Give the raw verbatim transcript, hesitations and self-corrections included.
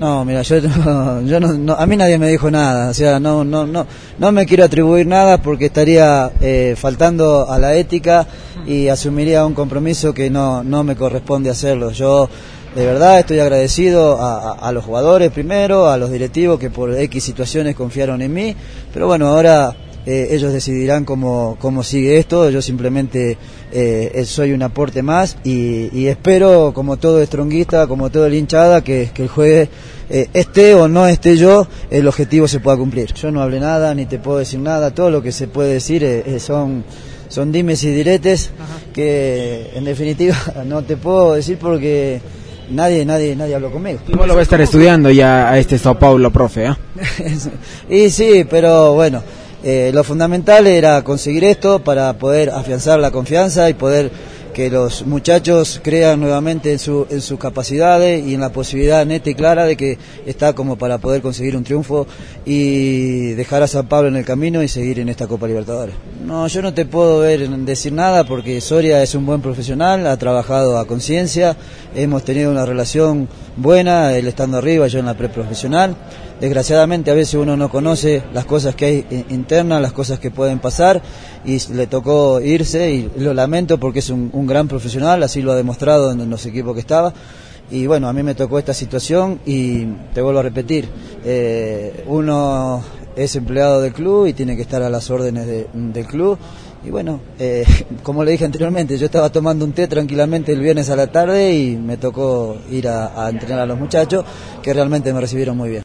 No, mira, yo, no, yo no, no, a mí nadie me dijo nada, o sea, no, no, no, no me quiero atribuir nada porque estaría eh, faltando a la ética y asumiría un compromiso que no, no me corresponde hacerlo. Yo de verdad estoy agradecido a, a, a los jugadores primero, a los directivos que por X situaciones confiaron en mí, pero bueno, ahora eh, ellos decidirán cómo, cómo sigue esto. Yo simplemente eh, soy un aporte más y, y espero, como todo estronguista, como todo el hinchada, que, que el jueves eh, esté o no esté yo, el objetivo se pueda cumplir. Yo no hablé nada, ni te puedo decir nada, todo lo que se puede decir eh, son, son dimes y diretes. Ajá. Que en definitiva no te puedo decir porque nadie nadie nadie habló conmigo. ¿Cómo lo va a estar estudiando ya a este Sao Paulo, profe? ¿eh? Y sí, pero bueno, eh, lo fundamental era conseguir esto para poder afianzar la confianza y poder que los muchachos crean nuevamente en, su, en sus capacidades y en la posibilidad neta y clara de que está como para poder conseguir un triunfo y dejar a San Pablo en el camino y seguir en esta Copa Libertadores. No, yo no te puedo ver decir nada porque Soria es un buen profesional, ha trabajado a conciencia, hemos tenido una relación buena, él estando arriba, yo en la preprofesional. Desgraciadamente a veces uno no conoce las cosas que hay internas, las cosas que pueden pasar y le tocó irse y lo lamento porque es un, un gran profesional, así lo ha demostrado en los equipos que estaba y bueno, a mí me tocó esta situación y te vuelvo a repetir, eh, uno es empleado del club y tiene que estar a las órdenes de, del club y bueno, eh, como le dije anteriormente, yo estaba tomando un té tranquilamente el viernes a la tarde y me tocó ir a, a entrenar a los muchachos que realmente me recibieron muy bien.